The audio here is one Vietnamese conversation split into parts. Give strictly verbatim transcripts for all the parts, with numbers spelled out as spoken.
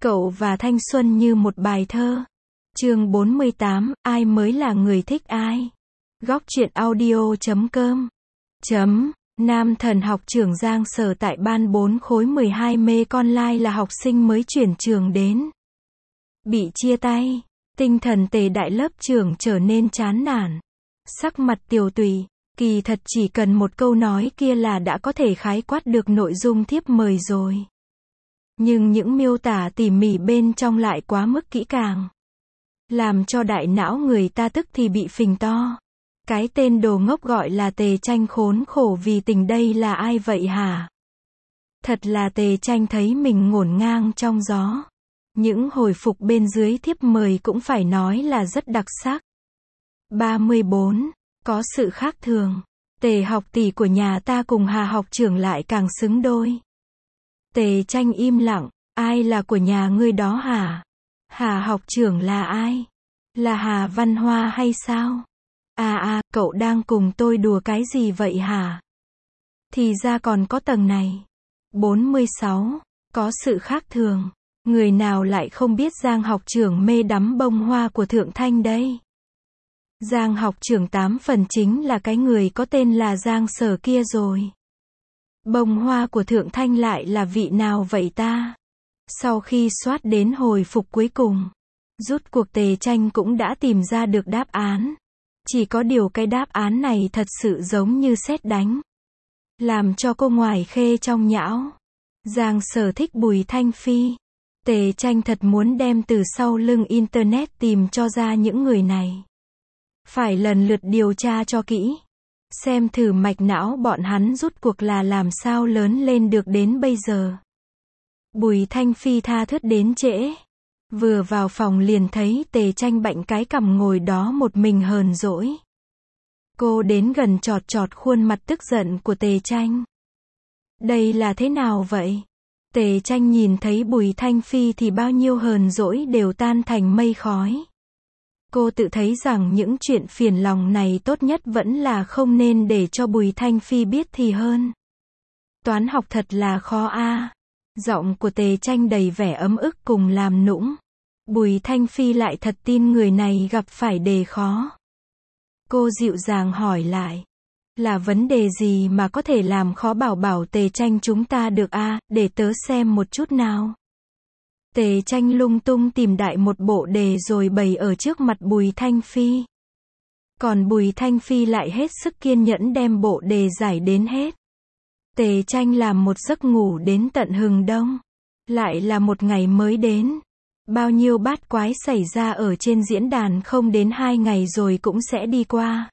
Cậu và thanh xuân như một bài thơ. Chương bốn mươi tám, ai mới là người thích ai? Góc truyện audio chấm com. Chấm. Nam thần học trưởng Giang Sở tại ban bốn khối mười hai mê con lai là học sinh mới chuyển trường đến. Bị chia tay, tinh thần tề đại lớp trưởng trở nên chán nản. Sắc mặt tiều tụy, kỳ thật chỉ cần một câu nói kia là đã có thể khái quát được nội dung thiếp mời rồi. Nhưng những miêu tả tỉ mỉ bên trong lại quá mức kỹ càng, làm cho đại não người ta tức thì bị phình to. Cái tên đồ ngốc gọi là Tề Tranh khốn khổ vì tình đây là ai vậy hả? Thật là Tề Tranh thấy mình ngổn ngang trong gió. Những hồi phục bên dưới thiếp mời cũng phải nói là rất đặc sắc. ba mươi bốn. Có sự khác thường. Tề học tỷ của nhà ta cùng Hà học trưởng lại càng xứng đôi. Tề Tranh im lặng. Ai là của nhà ngươi đó hả? Hà học trưởng là ai? Là Hà Văn Hoa hay sao? À à, cậu đang cùng tôi đùa cái gì vậy hả? Thì ra còn có tầng này. bốn mươi sáu. Có sự khác thường. Người nào lại không biết Giang học trưởng mê đắm bông hoa của Thượng Thanh đây? Giang học trưởng tám phần chính là cái người có tên là Giang Sở kia rồi. Bông hoa của Thượng Thanh lại là vị nào vậy ta? Sau khi soát đến hồi phục cuối cùng, rút cuộc Tề Tranh cũng đã tìm ra được đáp án. Chỉ có điều cái đáp án này thật sự giống như sét đánh, làm cho cô ngoài khê trong nhão. Giang Sở thích Bùi Thanh Phi. Tề Tranh thật muốn đem từ sau lưng internet tìm cho ra những người này. Phải lần lượt điều tra cho kỹ, xem thử mạch não bọn hắn rút cuộc là làm sao lớn lên được đến bây giờ. Bùi Thanh Phi tha thướt đến trễ. Vừa vào phòng liền thấy Tề Tranh bạnh cái cằm ngồi đó một mình hờn dỗi. Cô đến gần chọt chọt khuôn mặt tức giận của Tề Tranh. Đây là thế nào vậy? Tề Tranh nhìn thấy Bùi Thanh Phi thì bao nhiêu hờn dỗi đều tan thành mây khói. Cô tự thấy rằng những chuyện phiền lòng này tốt nhất vẫn là không nên để cho Bùi Thanh Phi biết thì hơn. Toán học thật là khó a. Giọng của Tề Tranh đầy vẻ ấm ức cùng làm nũng. Bùi Thanh Phi lại thật tin người này gặp phải đề khó. Cô dịu dàng hỏi lại. Là vấn đề gì mà có thể làm khó bảo bảo Tề Tranh chúng ta được a, để tớ xem một chút nào. Tề Tranh lung tung tìm đại một bộ đề rồi bày ở trước mặt Bùi Thanh Phi. Còn Bùi Thanh Phi lại hết sức kiên nhẫn đem bộ đề giải đến hết. Tề Tranh làm một giấc ngủ đến tận hừng đông. Lại là một ngày mới đến. Bao nhiêu bát quái xảy ra ở trên diễn đàn không đến hai ngày rồi cũng sẽ đi qua.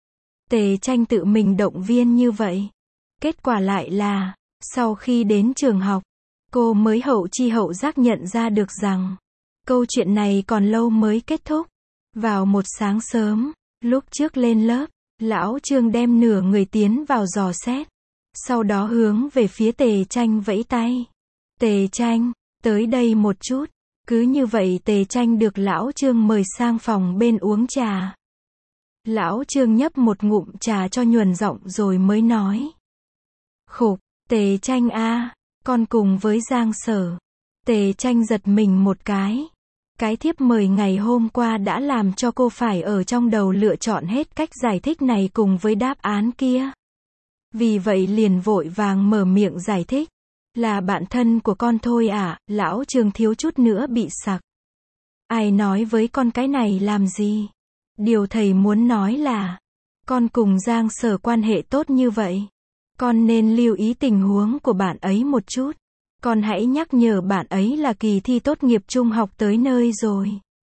Tề Tranh tự mình động viên như vậy. Kết quả lại là, sau khi đến trường học, cô mới hậu chi hậu giác nhận ra được rằng, câu chuyện này còn lâu mới kết thúc. Vào một sáng sớm, lúc trước lên lớp, lão Trương đem nửa người tiến vào dò xét. Sau đó hướng về phía Tề Tranh vẫy tay. Tề Tranh, tới đây một chút. Cứ như vậy Tề Tranh được lão Trương mời sang phòng bên uống trà. Lão Trương nhấp một ngụm trà cho nhuần giọng rồi mới nói. Khục, Tề Tranh a, con cùng với Giang Sở. Tề Tranh giật mình một cái. Cái thiếp mời ngày hôm qua đã làm cho cô phải ở trong đầu lựa chọn hết cách giải thích này cùng với đáp án kia. Vì vậy liền vội vàng mở miệng giải thích. Là bạn thân của con thôi à, lão Trương thiếu chút nữa bị sặc. Ai nói với con cái này làm gì? Điều thầy muốn nói là, con cùng Giang Sở quan hệ tốt như vậy. Con nên lưu ý tình huống của bạn ấy một chút. Con hãy nhắc nhở bạn ấy là kỳ thi tốt nghiệp trung học tới nơi rồi.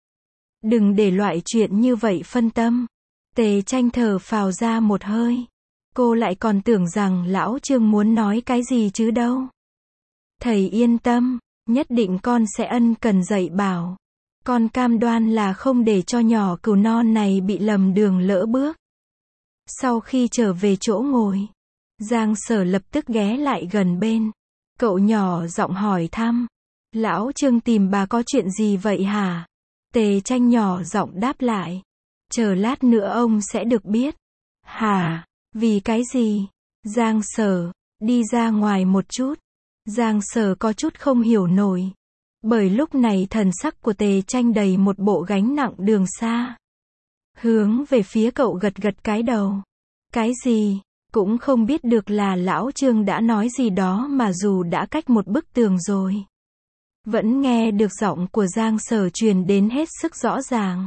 Đừng để loại chuyện như vậy phân tâm. Tề Tranh thở phào ra một hơi. Cô lại còn tưởng rằng lão Trương muốn nói cái gì chứ đâu. Thầy yên tâm, nhất định con sẽ ân cần dạy bảo. Con cam đoan là không để cho nhỏ cừu non này bị lầm đường lỡ bước. Sau khi trở về chỗ ngồi, Giang Sở lập tức ghé lại gần bên. Cậu nhỏ giọng hỏi thăm. Lão Trương tìm bà có chuyện gì vậy hả? Tề Tranh nhỏ giọng đáp lại. Chờ lát nữa ông sẽ được biết. Hả? Vì cái gì? Giang Sở, đi ra ngoài một chút. Giang Sở có chút không hiểu nổi. Bởi lúc này thần sắc của Tề Tranh đầy một bộ gánh nặng đường xa. Hướng về phía cậu gật gật cái đầu. Cái gì? Cũng không biết được là lão Trương đã nói gì đó mà dù đã cách một bức tường rồi. Vẫn nghe được giọng của Giang Sở truyền đến hết sức rõ ràng.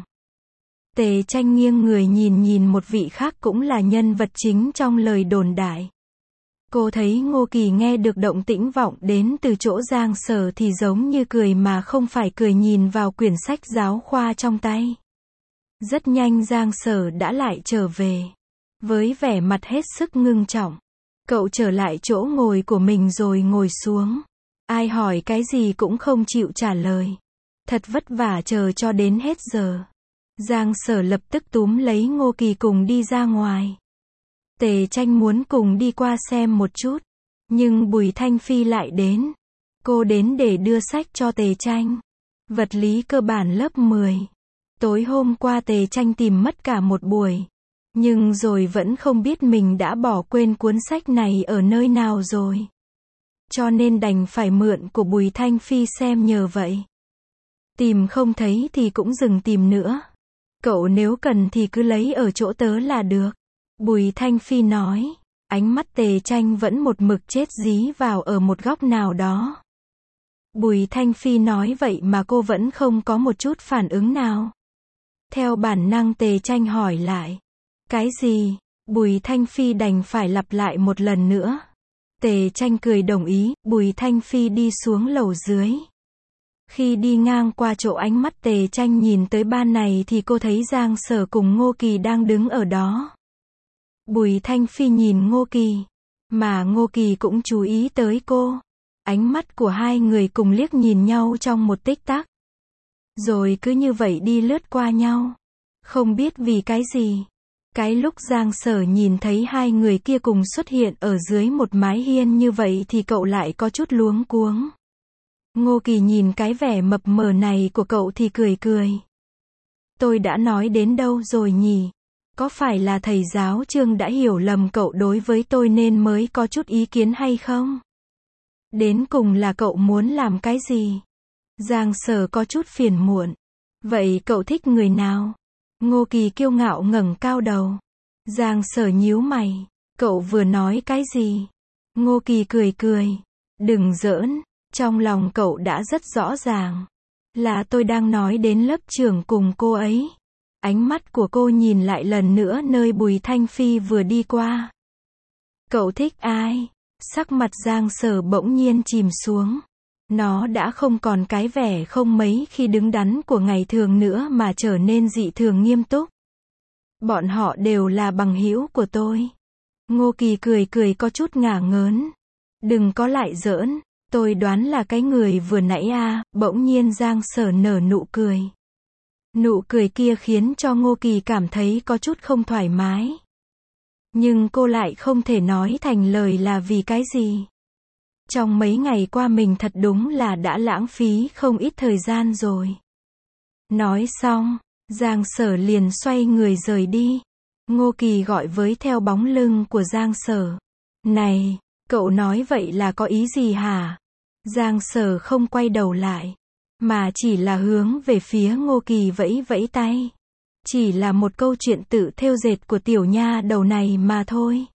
Tề Tranh nghiêng người nhìn nhìn một vị khác cũng là nhân vật chính trong lời đồn đại. Cô thấy Ngô Kỳ nghe được động tĩnh vọng đến từ chỗ Giang Sở thì giống như cười mà không phải cười nhìn vào quyển sách giáo khoa trong tay. Rất nhanh Giang Sở đã lại trở về. Với vẻ mặt hết sức ngưng trọng. Cậu trở lại chỗ ngồi của mình rồi ngồi xuống. Ai hỏi cái gì cũng không chịu trả lời. Thật vất vả chờ cho đến hết giờ. Giang Sở lập tức túm lấy Ngô Kỳ cùng đi ra ngoài. Tề Tranh muốn cùng đi qua xem một chút. Nhưng Bùi Thanh Phi lại đến. Cô đến để đưa sách cho Tề Tranh. Vật lý cơ bản lớp mười. Tối hôm qua Tề Tranh tìm mất cả một buổi. Nhưng rồi vẫn không biết mình đã bỏ quên cuốn sách này ở nơi nào rồi. Cho nên đành phải mượn của Bùi Thanh Phi xem nhờ vậy. Tìm không thấy thì cũng dừng tìm nữa. Cậu nếu cần thì cứ lấy ở chỗ tớ là được. Bùi Thanh Phi nói. Ánh mắt Tề Tranh vẫn một mực chết dí vào ở một góc nào đó. Bùi Thanh Phi nói vậy mà cô vẫn không có một chút phản ứng nào. Theo bản năng Tề Tranh hỏi lại. Cái gì? Bùi Thanh Phi đành phải lặp lại một lần nữa. Tề Tranh cười đồng ý, Bùi Thanh Phi đi xuống lầu dưới. Khi đi ngang qua chỗ ánh mắt Tề Tranh nhìn tới ban này thì cô thấy Giang Sở cùng Ngô Kỳ đang đứng ở đó. Bùi Thanh Phi nhìn Ngô Kỳ, mà Ngô Kỳ cũng chú ý tới cô. Ánh mắt của hai người cùng liếc nhìn nhau trong một tích tắc. Rồi cứ như vậy đi lướt qua nhau. Không biết vì cái gì. Cái lúc Giang Sở nhìn thấy hai người kia cùng xuất hiện ở dưới một mái hiên như vậy thì cậu lại có chút luống cuống. Ngô Kỳ nhìn cái vẻ mập mờ này của cậu thì cười cười. Tôi đã nói đến đâu rồi nhỉ? Có phải là thầy giáo Trương đã hiểu lầm cậu đối với tôi nên mới có chút ý kiến hay không? Đến cùng là cậu muốn làm cái gì? Giang Sở có chút phiền muộn. Vậy cậu thích người nào? Ngô Kỳ kiêu ngạo ngẩng cao đầu. Giang Sở nhíu mày. Cậu vừa nói cái gì? Ngô Kỳ cười cười. Đừng giỡn, trong lòng cậu đã rất rõ ràng. Là tôi đang nói đến lớp trưởng cùng cô ấy. Ánh mắt của cô nhìn lại lần nữa nơi Bùi Thanh Phi vừa đi qua. Cậu thích ai? Sắc mặt Giang Sở bỗng nhiên chìm xuống. Nó đã không còn cái vẻ không mấy khi đứng đắn của ngày thường nữa mà trở nên dị thường nghiêm túc. Bọn họ đều là bằng hữu của tôi. Ngô Kỳ cười cười có chút ngả ngớn. Đừng có lại giỡn, tôi đoán là cái người vừa nãy à, bỗng nhiên Giang Sở nở nụ cười. Nụ cười kia khiến cho Ngô Kỳ cảm thấy có chút không thoải mái. Nhưng cô lại không thể nói thành lời là vì cái gì. Trong mấy ngày qua mình thật đúng là đã lãng phí không ít thời gian rồi. Nói xong, Giang Sở liền xoay người rời đi. Ngô Kỳ gọi với theo bóng lưng của Giang Sở. Này, cậu nói vậy là có ý gì hả? Giang Sở không quay đầu lại, mà chỉ là hướng về phía Ngô Kỳ vẫy vẫy tay. Chỉ là một câu chuyện tự thêu dệt của tiểu nha đầu này mà thôi.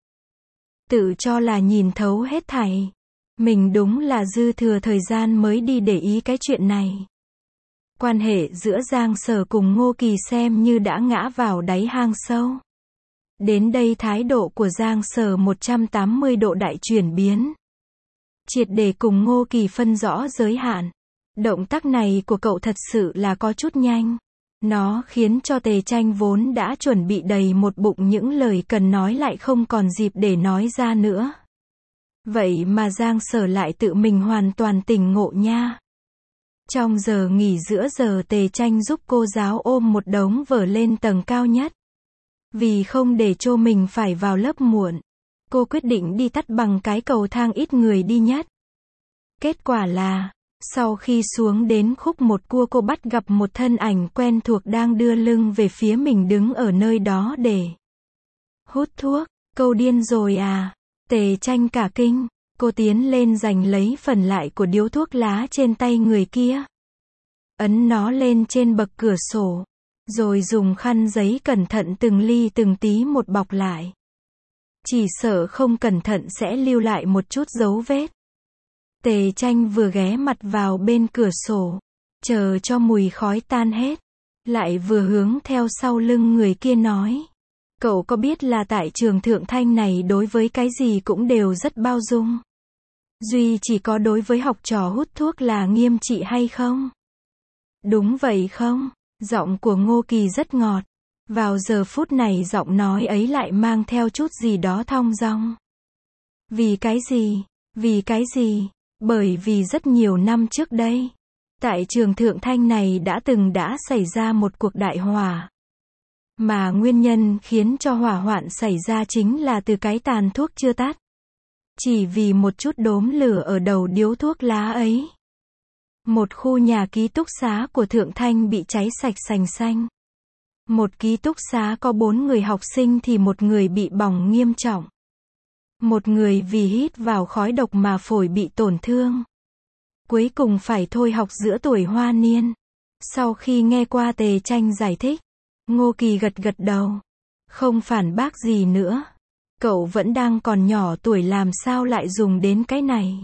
Tự cho là nhìn thấu hết thảy. Mình đúng là dư thừa thời gian mới đi để ý cái chuyện này. Quan hệ giữa Giang Sở cùng Ngô Kỳ xem như đã ngã vào đáy hang sâu. Đến đây thái độ của Giang Sở một trăm tám mươi độ đại chuyển biến. Triệt để cùng Ngô Kỳ phân rõ giới hạn. Động tác này của cậu thật sự là có chút nhanh. Nó khiến cho Tề Tranh vốn đã chuẩn bị đầy một bụng những lời cần nói lại không còn dịp để nói ra nữa. Vậy mà Giang Sở lại tự mình hoàn toàn tỉnh ngộ nha. Trong giờ nghỉ giữa giờ Tề Tranh giúp cô giáo ôm một đống vở lên tầng cao nhất. Vì không để cho mình phải vào lớp muộn, cô quyết định đi tắt bằng cái cầu thang ít người đi nhất. Kết quả là, sau khi xuống đến khúc một cua cô bắt gặp một thân ảnh quen thuộc đang đưa lưng về phía mình đứng ở nơi đó để hút thuốc. Câu điên rồi à? Tề Tranh cả kinh. Cô tiến lên giành lấy phần lại của điếu thuốc lá trên tay người kia. Ấn nó lên trên bậc cửa sổ. Rồi dùng khăn giấy cẩn thận từng ly từng tí một bọc lại. Chỉ sợ không cẩn thận sẽ lưu lại một chút dấu vết. Tề Tranh vừa ghé mặt vào bên cửa sổ. Chờ cho mùi khói tan hết. Lại vừa hướng theo sau lưng người kia nói. Cậu có biết là tại trường Thượng Thanh này đối với cái gì cũng đều rất bao dung. Duy chỉ có đối với học trò hút thuốc là nghiêm trị hay không? Đúng vậy không? Giọng của Ngô Kỳ rất ngọt. Vào giờ phút này giọng nói ấy lại mang theo chút gì đó thong dong. Vì cái gì? Vì cái gì? Bởi vì rất nhiều năm trước đây, tại trường Thượng Thanh này đã từng đã xảy ra một cuộc đại hỏa. Mà nguyên nhân khiến cho hỏa hoạn xảy ra chính là từ cái tàn thuốc chưa tắt. Chỉ vì một chút đốm lửa ở đầu điếu thuốc lá ấy. Một khu nhà ký túc xá của Thượng Thanh bị cháy sạch sành xanh. Một ký túc xá có bốn người học sinh thì một người bị bỏng nghiêm trọng. Một người vì hít vào khói độc mà phổi bị tổn thương. Cuối cùng phải thôi học giữa tuổi hoa niên. Sau khi nghe qua Tề Tranh giải thích, Ngô Kỳ gật gật đầu. Không phản bác gì nữa. Cậu vẫn đang còn nhỏ tuổi làm sao lại dùng đến cái này.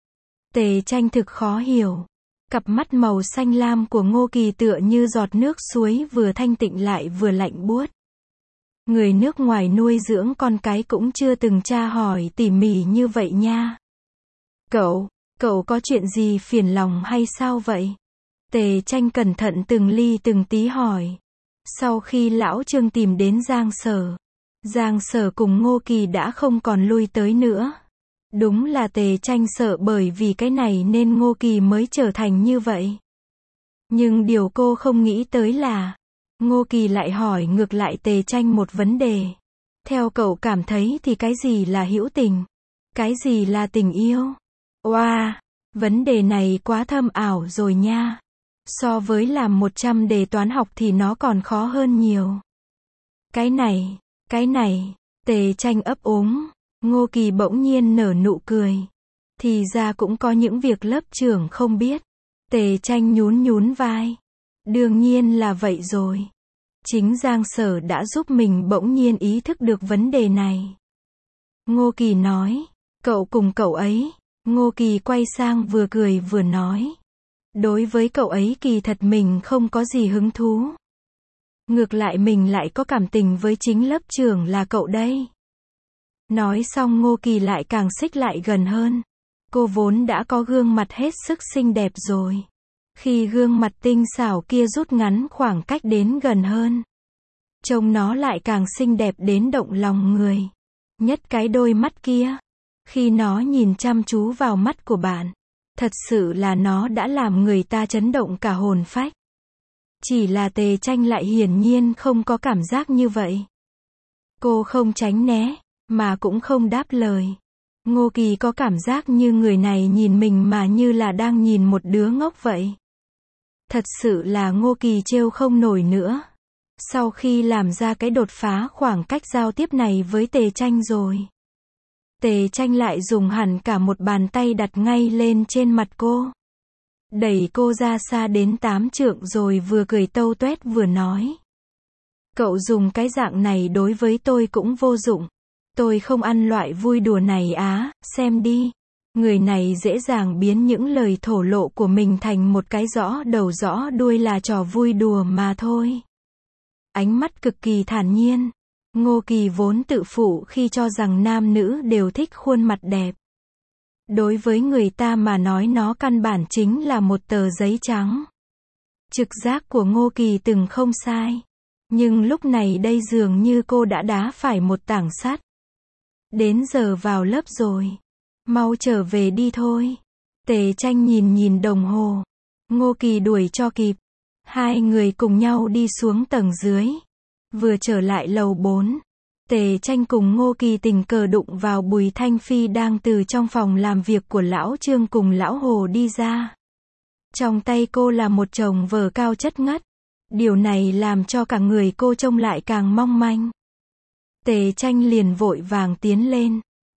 Tề Tranh thực khó hiểu. Cặp mắt màu xanh lam của Ngô Kỳ tựa như giọt nước suối vừa thanh tịnh lại vừa lạnh buốt. Người nước ngoài nuôi dưỡng con cái cũng chưa từng tra hỏi tỉ mỉ như vậy nha. Cậu, cậu có chuyện gì phiền lòng hay sao vậy? Tề Tranh cẩn thận từng ly từng tí hỏi. Sau khi lão Trương tìm đến Giang Sở, Giang Sở cùng Ngô Kỳ đã không còn lui tới nữa. Đúng là Tề Tranh sợ bởi vì cái này nên Ngô Kỳ mới trở thành như vậy. Nhưng điều cô không nghĩ tới là, Ngô Kỳ lại hỏi ngược lại Tề Tranh một vấn đề. Theo cậu cảm thấy thì cái gì là hữu tình? Cái gì là tình yêu? Oa, wow, vấn đề này quá thâm ảo rồi nha. So với làm một trăm đề toán học thì nó còn khó hơn nhiều. Cái này, cái này, Tề Tranh ấp úng. Ngô Kỳ bỗng nhiên nở nụ cười. Thì ra cũng có những việc lớp trưởng không biết. Tề Tranh nhún nhún vai. Đương nhiên là vậy rồi. Chính Giang Sở đã giúp mình bỗng nhiên ý thức được vấn đề này. Ngô Kỳ nói. Cậu cùng cậu ấy. Ngô Kỳ quay sang vừa cười vừa nói. Đối với cậu ấy kỳ thật mình không có gì hứng thú. Ngược lại mình lại có cảm tình với chính lớp trưởng là cậu đây. Nói xong Ngô Kỳ lại càng xích lại gần hơn. Cô vốn đã có gương mặt hết sức xinh đẹp rồi. Khi gương mặt tinh xảo kia rút ngắn khoảng cách đến gần hơn, trông nó lại càng xinh đẹp đến động lòng người. Nhất cái đôi mắt kia. Khi nó nhìn chăm chú vào mắt của bạn, thật sự là nó đã làm người ta chấn động cả hồn phách. Chỉ là Tề Tranh lại hiển nhiên không có cảm giác như vậy. Cô không tránh né, mà cũng không đáp lời. Ngô Kỳ có cảm giác như người này nhìn mình mà như là đang nhìn một đứa ngốc vậy. Thật sự là Ngô Kỳ trêu không nổi nữa. Sau khi làm ra cái đột phá khoảng cách giao tiếp này với Tề Tranh rồi, Tề Tranh lại dùng hẳn cả một bàn tay đặt ngay lên trên mặt cô. Đẩy cô ra xa đến tám trượng rồi vừa cười tâu tuét vừa nói. Cậu dùng cái dạng này đối với tôi cũng vô dụng. Tôi không ăn loại vui đùa này á, xem đi. Người này dễ dàng biến những lời thổ lộ của mình thành một cái rõ đầu rõ đuôi là trò vui đùa mà thôi. Ánh mắt cực kỳ thản nhiên. Ngô Kỳ vốn tự phụ khi cho rằng nam nữ đều thích khuôn mặt đẹp. Đối với người ta mà nói nó căn bản chính là một tờ giấy trắng. Trực giác của Ngô Kỳ từng không sai. Nhưng lúc này đây dường như cô đã đá phải một tảng sắt. Đến giờ vào lớp rồi. Mau trở về đi thôi. Tề Tranh nhìn nhìn đồng hồ. Ngô Kỳ đuổi cho kịp. Hai người cùng nhau đi xuống tầng dưới. Vừa trở lại lầu bốn. Tề Tranh cùng Ngô Kỳ tình cờ đụng vào Bùi Thanh Phi đang từ trong phòng làm việc của lão Trương cùng lão Hồ đi ra. Trong tay cô là một chồng vở cao chất ngất. Điều này làm cho cả người cô trông lại càng mong manh. Tề Tranh liền vội vàng tiến lên.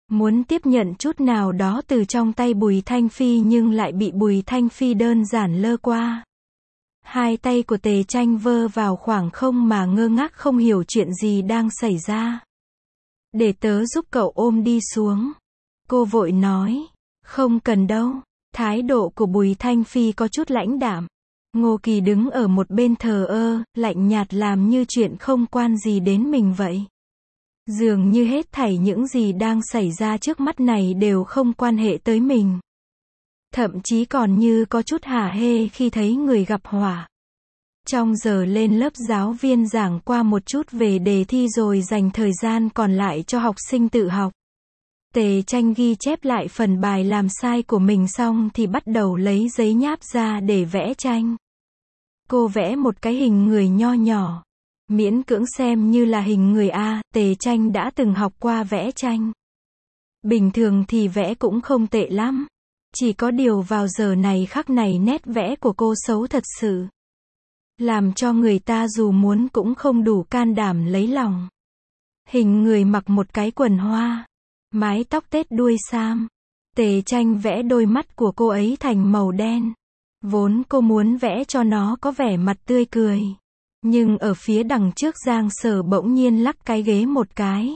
muốn tiếp nhận chút nào đó từ trong tay Bùi Thanh Phi nhưng lại bị Bùi Thanh Phi đơn giản lơ qua. Hai tay của Tề Tranh vơ vào khoảng không mà ngơ ngác không hiểu chuyện gì đang xảy ra. Để tớ giúp cậu ôm đi xuống. Cô vội nói. Không cần đâu. Thái độ của Bùi Thanh Phi có chút lãnh đạm. Ngô Kỳ đứng ở một bên thờ ơ, lạnh nhạt làm như chuyện không quan gì đến mình vậy. Dường như hết thảy những gì đang xảy ra trước mắt này đều không quan hệ tới mình. Thậm chí còn như có chút hả hê khi thấy người gặp họa. Trong giờ lên lớp giáo viên giảng qua một chút về đề thi rồi dành thời gian còn lại cho học sinh tự học. Tề Tranh ghi chép lại phần bài làm sai của mình xong thì bắt đầu lấy giấy nháp ra để vẽ tranh. Cô vẽ một cái hình người nho nhỏ. Miễn cưỡng xem như là hình người A, Tề Tranh đã từng học qua vẽ tranh. Bình thường thì vẽ cũng không tệ lắm. Chỉ có điều vào giờ này khắc này nét vẽ của cô xấu thật sự. Làm cho người ta dù muốn cũng không đủ can đảm lấy lòng. Hình người mặc một cái quần hoa. Mái tóc tết đuôi sam. Tề Tranh vẽ đôi mắt của cô ấy thành màu đen. Vốn cô muốn vẽ cho nó có vẻ mặt tươi cười. Nhưng ở phía đằng trước Giang Sở bỗng nhiên lắc cái ghế một cái.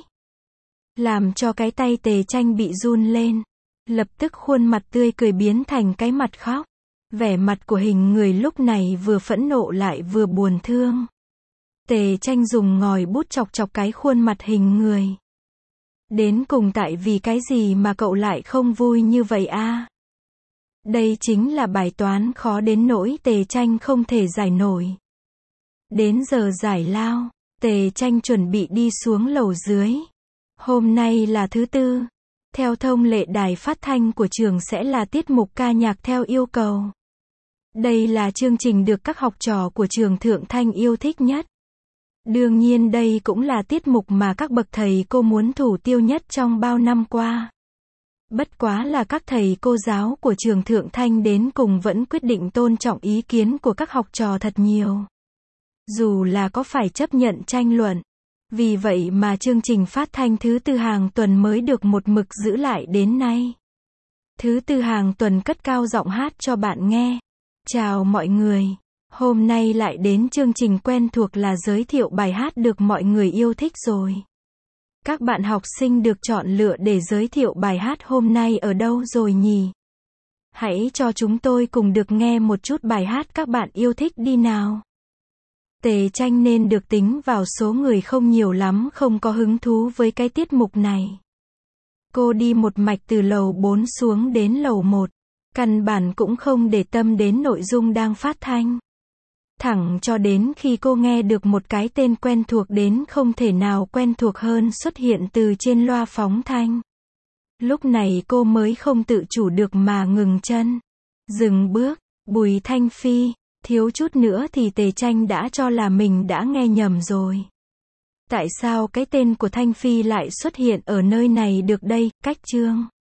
Làm cho cái tay Tề Tranh bị run lên. Lập tức khuôn mặt tươi cười biến thành cái mặt khóc. Vẻ mặt của hình người lúc này vừa phẫn nộ lại vừa buồn thương. Tề Tranh dùng ngòi bút chọc chọc cái khuôn mặt hình người. Đến cùng tại vì cái gì mà cậu lại không vui như vậy a? Đây chính là bài toán khó đến nỗi Tề Tranh không thể giải nổi. Đến giờ giải lao, Tề Tranh chuẩn bị đi xuống lầu dưới. Hôm nay là thứ tư. Theo thông lệ đài phát thanh của trường sẽ là tiết mục ca nhạc theo yêu cầu. Đây là chương trình được các học trò của trường Thượng Thanh yêu thích nhất. Đương nhiên đây cũng là tiết mục mà các bậc thầy cô muốn thủ tiêu nhất trong bao năm qua. Bất quá là các thầy cô giáo của trường Thượng Thanh đến cùng vẫn quyết định tôn trọng ý kiến của các học trò thật nhiều. Dù là có phải chấp nhận tranh luận. Vì vậy mà chương trình phát thanh thứ tư hàng tuần mới được một mực giữ lại đến nay. Thứ tư hàng tuần cất cao giọng hát cho bạn nghe. Chào mọi người. Hôm nay lại đến chương trình quen thuộc là giới thiệu bài hát được mọi người yêu thích rồi. Các bạn học sinh được chọn lựa để giới thiệu bài hát hôm nay ở đâu rồi nhỉ? Hãy cho chúng tôi cùng được nghe một chút bài hát các bạn yêu thích đi nào. Tề Tranh nên được tính vào số người không nhiều lắm không có hứng thú với cái tiết mục này. Cô đi một mạch từ lầu bốn xuống đến lầu một. Căn bản cũng không để tâm đến nội dung đang phát thanh. Thẳng cho đến khi cô nghe được một cái tên quen thuộc đến không thể nào quen thuộc hơn xuất hiện từ trên loa phóng thanh. Lúc này cô mới không tự chủ được mà ngừng chân. Dừng bước, Bùi Thanh Phi, thiếu chút nữa thì Tề Tranh đã cho là mình đã nghe nhầm rồi. Tại sao cái tên của Thanh Phi lại xuất hiện ở nơi này được đây, cách chương?